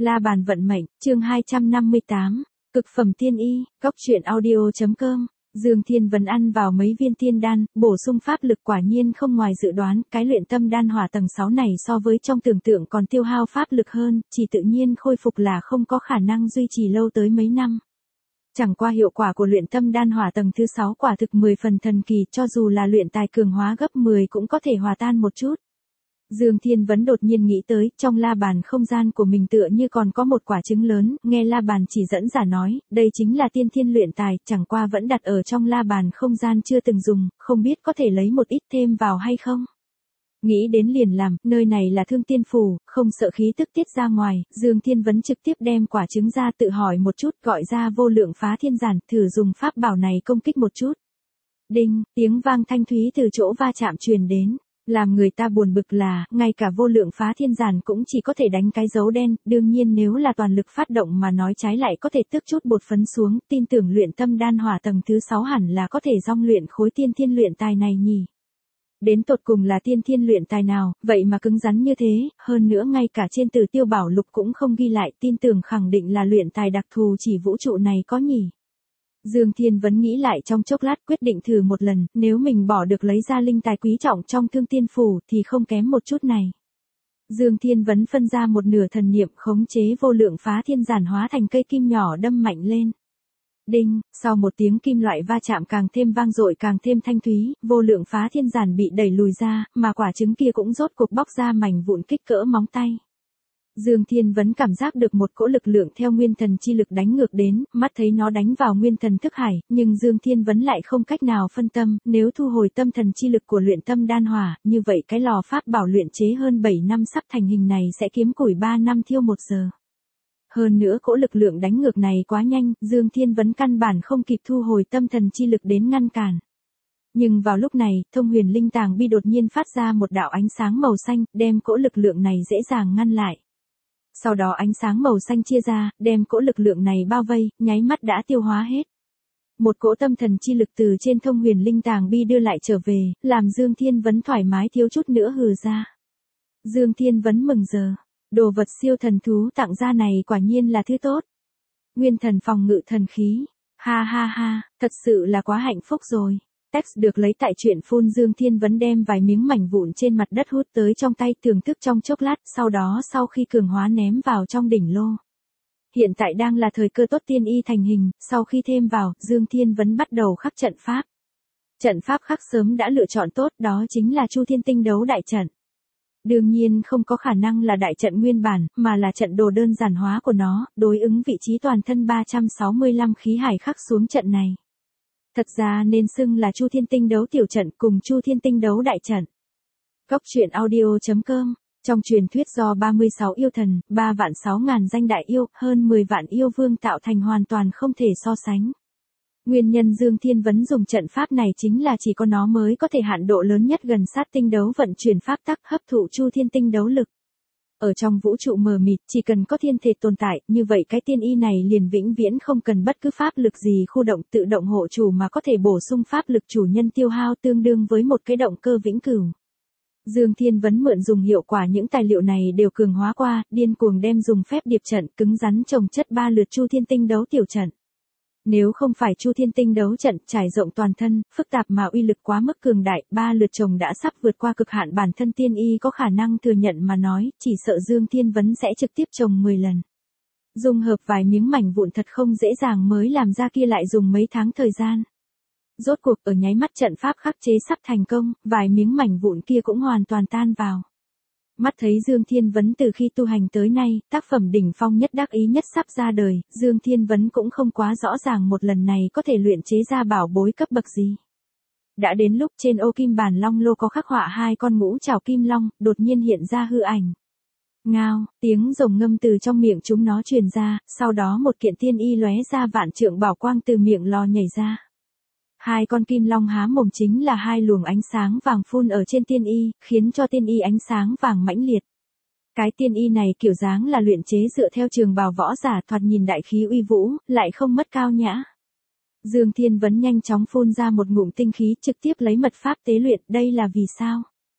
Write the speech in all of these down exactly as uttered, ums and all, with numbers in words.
La bàn vận mệnh, chương hai trăm năm mươi tám, cực phẩm tiên y, góc truyện audio.com. Dương Thiên Vấn ăn vào mấy viên tiên đan, bổ sung pháp lực quả nhiên không ngoài dự đoán, cái luyện tâm đan hỏa tầng sáu này so với trong tưởng tượng còn tiêu hao pháp lực hơn, chỉ tự nhiên khôi phục là không có khả năng duy trì lâu tới mấy năm. Chẳng qua hiệu quả của luyện tâm đan hỏa tầng thứ sáu quả thực mười phần thần kỳ, cho dù là luyện tài cường hóa gấp mười cũng có thể hòa tan một chút. Dương Thiên Vấn đột nhiên nghĩ tới, trong la bàn không gian của mình tựa như còn có một quả trứng lớn, nghe la bàn chỉ dẫn giả nói, đây chính là tiên thiên luyện tài, chẳng qua vẫn đặt ở trong la bàn không gian chưa từng dùng, không biết có thể lấy một ít thêm vào hay không. Nghĩ đến liền làm, nơi này là thương tiên phủ, không sợ khí tức tiết ra ngoài, Dương Thiên Vấn trực tiếp đem quả trứng ra tự hỏi một chút, gọi ra vô lượng phá thiên giản, thử dùng pháp bảo này công kích một chút. Đinh, tiếng vang thanh thúy từ chỗ va chạm truyền đến. Làm người ta buồn bực là, ngay cả vô lượng phá thiên giản cũng chỉ có thể đánh cái dấu đen, đương nhiên nếu là toàn lực phát động mà nói trái lại có thể tước chút bột phấn xuống, tin tưởng luyện tâm đan hỏa tầng thứ sáu hẳn là có thể dong luyện khối tiên thiên luyện tài này nhỉ. Đến tột cùng là tiên thiên luyện tài nào, vậy mà cứng rắn như thế, hơn nữa ngay cả trên Tử Tiêu Bảo Lục cũng không ghi lại, tin tưởng khẳng định là luyện tài đặc thù chỉ vũ trụ này có nhỉ. Dương Thiên Vấn nghĩ lại trong chốc lát quyết định thử một lần, nếu mình bỏ được lấy ra linh tài quý trọng trong thương tiên phủ thì không kém một chút này. Dương Thiên Vấn phân ra một nửa thần niệm khống chế vô lượng phá thiên giản hóa thành cây kim nhỏ đâm mạnh lên. Đinh, sau một tiếng kim loại va chạm càng thêm vang dội càng thêm thanh thúy, vô lượng phá thiên giản bị đẩy lùi ra, mà quả trứng kia cũng rốt cuộc bóc ra mảnh vụn kích cỡ móng tay. Dương Thiên Vấn cảm giác được một cỗ lực lượng theo nguyên thần chi lực đánh ngược đến, mắt thấy nó đánh vào nguyên thần thức hải, nhưng Dương Thiên Vấn lại không cách nào phân tâm, nếu thu hồi tâm thần chi lực của luyện tâm đan hỏa, như vậy cái lò pháp bảo luyện chế hơn bảy năm sắp thành hình này sẽ kiếm củi ba năm thiêu một giờ. Hơn nữa cỗ lực lượng đánh ngược này quá nhanh, Dương Thiên Vấn căn bản không kịp thu hồi tâm thần chi lực đến ngăn cản. Nhưng vào lúc này, Thông Huyền Linh Tàng Bi đột nhiên phát ra một đạo ánh sáng màu xanh, đem cỗ lực lượng này dễ dàng ngăn lại. Sau đó ánh sáng màu xanh chia ra, đem cỗ lực lượng này bao vây, nháy mắt đã tiêu hóa hết. Một cỗ tâm thần chi lực từ trên Thông Huyền Linh Tàng Bi đưa lại trở về, làm Dương Thiên Vấn thoải mái thiếu chút nữa hừ ra. Dương Thiên Vấn mừng giờ, đồ vật siêu thần thú tặng ra này quả nhiên là thứ tốt. Nguyên thần phòng ngự thần khí, ha ha ha, thật sự là quá hạnh phúc rồi. Text được lấy tại truyện phun. Dương Thiên Vấn đem vài miếng mảnh vụn trên mặt đất hút tới trong tay thưởng thức trong chốc lát, sau đó sau khi cường hóa ném vào trong đỉnh lô. Hiện tại đang là thời cơ tốt tiên y thành hình, sau khi thêm vào, Dương Thiên Vấn bắt đầu khắc trận pháp. Trận pháp khắc sớm đã lựa chọn tốt, đó chính là Chu Thiên Tinh Đấu Đại Trận. Đương nhiên không có khả năng là đại trận nguyên bản, mà là trận đồ đơn giản hóa của nó, đối ứng vị trí toàn thân ba trăm sáu mươi lăm khí hải khắc xuống trận này. Thật ra nên xưng là Chu Thiên Tinh Đấu Tiểu Trận cùng Chu Thiên Tinh Đấu Đại Trận. Góc truyện audio.com. Trong truyền thuyết do ba mươi sáu yêu thần, ba vạn sáu ngàn danh đại yêu, hơn mười vạn yêu vương tạo thành hoàn toàn không thể so sánh. Nguyên nhân Dương Thiên Vấn dùng trận pháp này chính là chỉ có nó mới có thể hạn độ lớn nhất gần sát tinh đấu vận chuyển pháp tắc hấp thụ Chu Thiên Tinh Đấu lực. Ở trong vũ trụ mờ mịt, chỉ cần có thiên thể tồn tại, như vậy cái tiên y này liền vĩnh viễn không cần bất cứ pháp lực gì khu động tự động hộ chủ mà có thể bổ sung pháp lực chủ nhân tiêu hao tương đương với một cái động cơ vĩnh cửu. Dương Thiên Vấn mượn dùng hiệu quả những tài liệu này đều cường hóa qua, điên cuồng đem dùng phép điệp trận cứng rắn trồng chất ba lượt Chu Thiên Tinh Đấu Tiểu Trận. Nếu không phải Chu Thiên Tinh Đấu Trận trải rộng toàn thân, phức tạp mà uy lực quá mức cường đại, ba lượt trồng đã sắp vượt qua cực hạn bản thân tiên y có khả năng thừa nhận mà nói, chỉ sợ Dương Thiên Vấn sẽ trực tiếp trồng mười lần. Dung hợp vài miếng mảnh vụn thật không dễ dàng mới làm ra kia lại dùng mấy tháng thời gian. Rốt cuộc ở nháy mắt trận pháp khắc chế sắp thành công, vài miếng mảnh vụn kia cũng hoàn toàn tan vào. Mắt thấy Dương Thiên Vấn từ khi tu hành tới nay, tác phẩm đỉnh phong nhất đắc ý nhất sắp ra đời, Dương Thiên Vấn cũng không quá rõ ràng một lần này có thể luyện chế ra bảo bối cấp bậc gì. Đã đến lúc trên ô kim bản long lô có khắc họa hai con ngũ trảo kim long, đột nhiên hiện ra hư ảnh. Ngao, tiếng rồng ngâm từ trong miệng chúng nó truyền ra, sau đó một kiện tiên y lóe ra vạn trượng bảo quang từ miệng lò nhảy ra. Hai con kim long há mồm chính là hai luồng ánh sáng vàng phun ở trên tiên y, khiến cho tiên y ánh sáng vàng mãnh liệt. Cái tiên y này kiểu dáng là luyện chế dựa theo trường bào võ giả thoạt nhìn đại khí uy vũ, lại không mất cao nhã. Dương Thiên Vấn nhanh chóng phun ra một ngụm tinh khí trực tiếp lấy mật pháp tế luyện, đây là vì sao?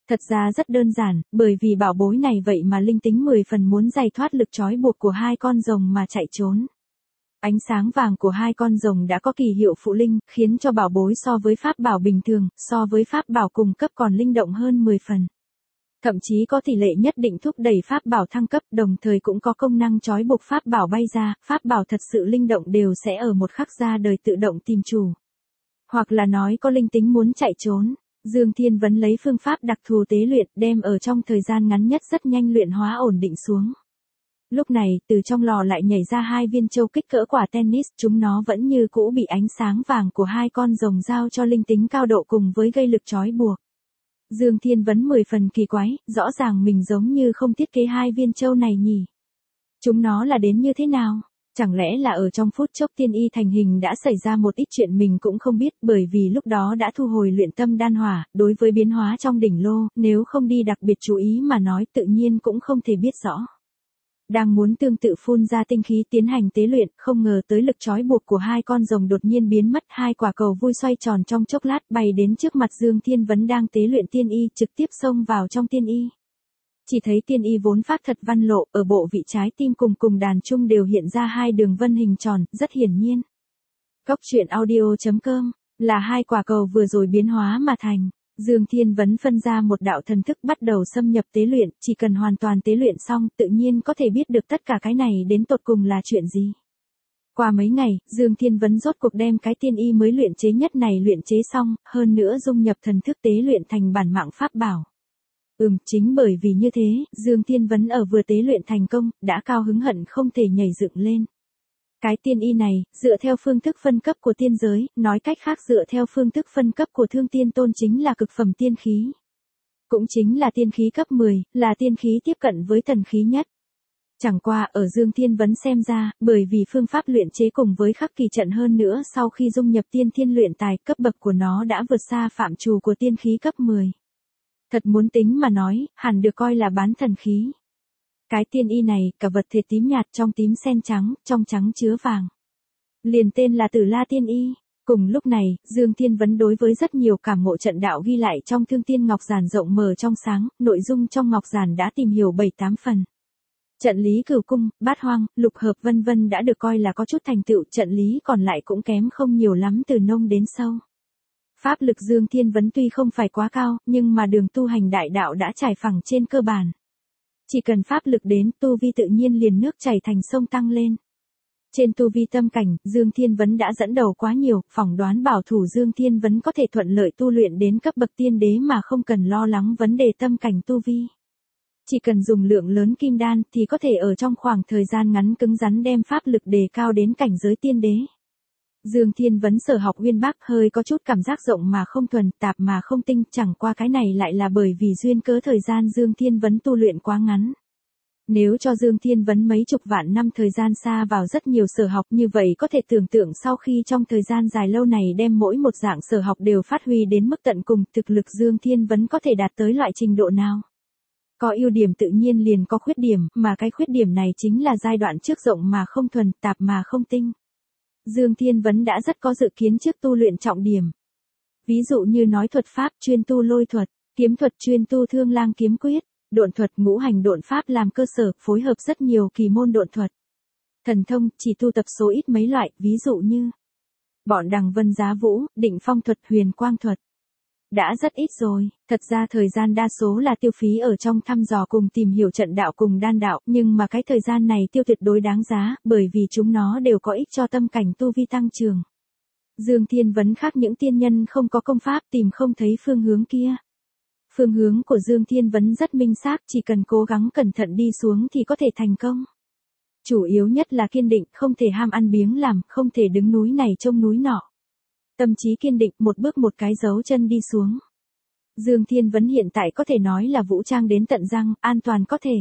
Thật ra rất đơn giản, bởi vì bảo bối này vậy mà linh tính mười phần muốn giày thoát lực trói buộc của hai con rồng mà chạy trốn. Ánh sáng vàng của hai con rồng đã có kỳ hiệu phụ linh, khiến cho bảo bối so với pháp bảo bình thường, so với pháp bảo cùng cấp còn linh động hơn mười phần. Thậm chí có tỷ lệ nhất định thúc đẩy pháp bảo thăng cấp, đồng thời cũng có công năng trói buộc pháp bảo bay ra, pháp bảo thật sự linh động đều sẽ ở một khắc ra đời tự động tìm chủ. Hoặc là nói có linh tính muốn chạy trốn, Dương Thiên Vấn lấy phương pháp đặc thù tế luyện, đem ở trong thời gian ngắn nhất rất nhanh luyện hóa ổn định xuống. Lúc này, từ trong lò lại nhảy ra hai viên châu kích cỡ quả tennis, chúng nó vẫn như cũ bị ánh sáng vàng của hai con rồng giao cho linh tính cao độ cùng với gây lực trói buộc. Dương Thiên Vấn mười phần kỳ quái, rõ ràng mình giống như không thiết kế hai viên châu này nhỉ. Chúng nó là đến như thế nào? Chẳng lẽ là ở trong phút chốc tiên y thành hình đã xảy ra một ít chuyện mình cũng không biết, bởi vì lúc đó đã thu hồi luyện tâm đan hỏa, đối với biến hóa trong đỉnh lô, nếu không đi đặc biệt chú ý mà nói tự nhiên cũng không thể biết rõ. Đang muốn tương tự phun ra tinh khí tiến hành tế luyện, không ngờ tới lực trói buộc của hai con rồng đột nhiên biến mất, hai quả cầu vui xoay tròn trong chốc lát bay đến trước mặt Dương Thiên Vấn đang tế luyện tiên y, trực tiếp xông vào trong tiên y. Chỉ thấy tiên y vốn pháp thật văn lộ, ở bộ vị trái tim cùng cùng đàn trung đều hiện ra hai đường vân hình tròn, rất hiển nhiên. Góc truyện audio chấm com là hai quả cầu vừa rồi biến hóa mà thành. Dương Thiên Vấn phân ra một đạo thần thức bắt đầu xâm nhập tế luyện, chỉ cần hoàn toàn tế luyện xong, tự nhiên có thể biết được tất cả cái này đến tột cùng là chuyện gì. Qua mấy ngày, Dương Thiên Vấn rốt cuộc đem cái tiên y mới luyện chế nhất này luyện chế xong, hơn nữa dung nhập thần thức tế luyện thành bản mạng pháp bảo. Ừm, chính bởi vì như thế, Dương Thiên Vấn ở vừa tế luyện thành công, đã cao hứng hận không thể nhảy dựng lên. Cái tiên y này, dựa theo phương thức phân cấp của tiên giới, nói cách khác dựa theo phương thức phân cấp của Thương Tiên Tôn chính là cực phẩm tiên khí. Cũng chính là tiên khí cấp mười, là tiên khí tiếp cận với thần khí nhất. Chẳng qua ở Dương Thiên Vấn xem ra, bởi vì phương pháp luyện chế cùng với khắc kỳ trận hơn nữa sau khi dung nhập tiên thiên luyện tài, cấp bậc của nó đã vượt xa phạm trù của tiên khí cấp mười. Thật muốn tính mà nói, hẳn được coi là bán thần khí. Cái tiên y này, cả vật thể tím nhạt trong tím sen trắng, trong trắng chứa vàng. Liền tên là Tử La Tiên Y. Cùng lúc này, Dương Thiên Vấn đối với rất nhiều cảm ngộ trận đạo ghi lại trong Thương Tiên Ngọc Giản rộng mở trong sáng, nội dung trong Ngọc Giản đã tìm hiểu bảy tám phần. Trận lý cửu cung, bát hoang, lục hợp vân vân đã được coi là có chút thành tựu, trận lý còn lại cũng kém không nhiều lắm từ nông đến sâu. Pháp lực Dương Thiên Vấn tuy không phải quá cao, nhưng mà đường tu hành đại đạo đã trải phẳng trên cơ bản. Chỉ cần pháp lực đến, tu vi tự nhiên liền nước chảy thành sông tăng lên. Trên tu vi tâm cảnh, Dương Thiên Vấn đã dẫn đầu quá nhiều, phỏng đoán bảo thủ Dương Thiên Vấn có thể thuận lợi tu luyện đến cấp bậc tiên đế mà không cần lo lắng vấn đề tâm cảnh tu vi. Chỉ cần dùng lượng lớn kim đan thì có thể ở trong khoảng thời gian ngắn cứng rắn đem pháp lực đề cao đến cảnh giới tiên đế. Dương Thiên Vấn sở học uyên bác hơi có chút cảm giác rộng mà không thuần, tạp mà không tinh, chẳng qua cái này lại là bởi vì duyên cớ thời gian Dương Thiên Vấn tu luyện quá ngắn. Nếu cho Dương Thiên Vấn mấy chục vạn năm thời gian xa vào rất nhiều sở học như vậy có thể tưởng tượng sau khi trong thời gian dài lâu này đem mỗi một dạng sở học đều phát huy đến mức tận cùng, thực lực Dương Thiên Vấn có thể đạt tới loại trình độ nào. Có ưu điểm tự nhiên liền có khuyết điểm, mà cái khuyết điểm này chính là giai đoạn trước rộng mà không thuần, tạp mà không tinh. Dương Thiên Vấn đã rất có dự kiến trước tu luyện trọng điểm. Ví dụ như nói thuật pháp chuyên tu lôi thuật, kiếm thuật chuyên tu thương lang kiếm quyết, độn thuật ngũ hành độn pháp làm cơ sở, phối hợp rất nhiều kỳ môn độn thuật. Thần thông chỉ tu tập số ít mấy loại, ví dụ như bọn đằng vân giá vũ, định phong thuật, huyền quang thuật. Đã rất ít rồi, thật ra thời gian đa số là tiêu phí ở trong thăm dò cùng tìm hiểu trận đạo cùng đan đạo, nhưng mà cái thời gian này tiêu tuyệt đối đáng giá, bởi vì chúng nó đều có ích cho tâm cảnh tu vi tăng trưởng. Dương Thiên Vấn khác những tiên nhân không có công pháp tìm không thấy phương hướng kia. Phương hướng của Dương Thiên Vấn rất minh xác, chỉ cần cố gắng cẩn thận đi xuống thì có thể thành công. Chủ yếu nhất là kiên định, không thể ham ăn biếng làm, không thể đứng núi này trông núi nọ. Tâm trí kiên định, một bước một cái dấu chân đi xuống. Dương Thiên Vấn hiện tại có thể nói là vũ trang đến tận răng, an toàn có thể.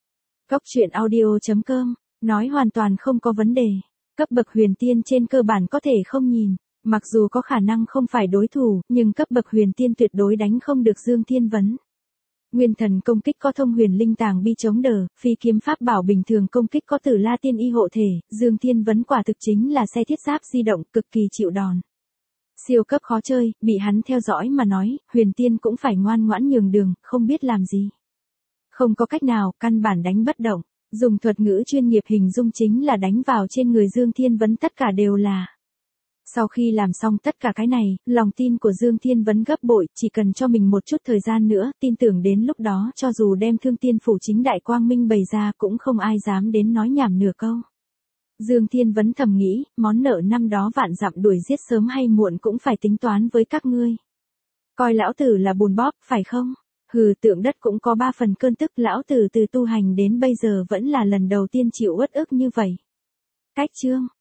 Góc truyện audio chấm com, nói hoàn toàn không có vấn đề. Cấp bậc huyền tiên trên cơ bản có thể không nhìn, mặc dù có khả năng không phải đối thủ, nhưng cấp bậc huyền tiên tuyệt đối đánh không được Dương Thiên Vấn. Nguyên thần công kích có thông huyền linh tàng bi chống đỡ, phi kiếm pháp bảo bình thường công kích có Tử La Tiên Y hộ thể, Dương Thiên Vấn quả thực chính là xe thiết giáp di động cực kỳ chịu đòn. Siêu cấp khó chơi, bị hắn theo dõi mà nói, Huyền Tiên cũng phải ngoan ngoãn nhường đường, không biết làm gì. Không có cách nào, căn bản đánh bất động. Dùng thuật ngữ chuyên nghiệp hình dung chính là đánh vào trên người Dương Thiên Vấn tất cả đều là. Sau khi làm xong tất cả cái này, lòng tin của Dương Thiên Vấn gấp bội, chỉ cần cho mình một chút thời gian nữa, tin tưởng đến lúc đó cho dù đem Thương Tiên Phủ chính đại quang minh bày ra cũng không ai dám đến nói nhảm nửa câu. Dương Thiên Vấn thầm nghĩ, món nợ năm đó vạn dặm đuổi giết sớm hay muộn cũng phải tính toán với các ngươi. Coi lão tử là bùn bóp, phải không? Hừ, Tượng Đất cũng có ba phần cơn tức, lão tử từ tu hành đến bây giờ vẫn là lần đầu tiên chịu uất ức như vậy. Cách chương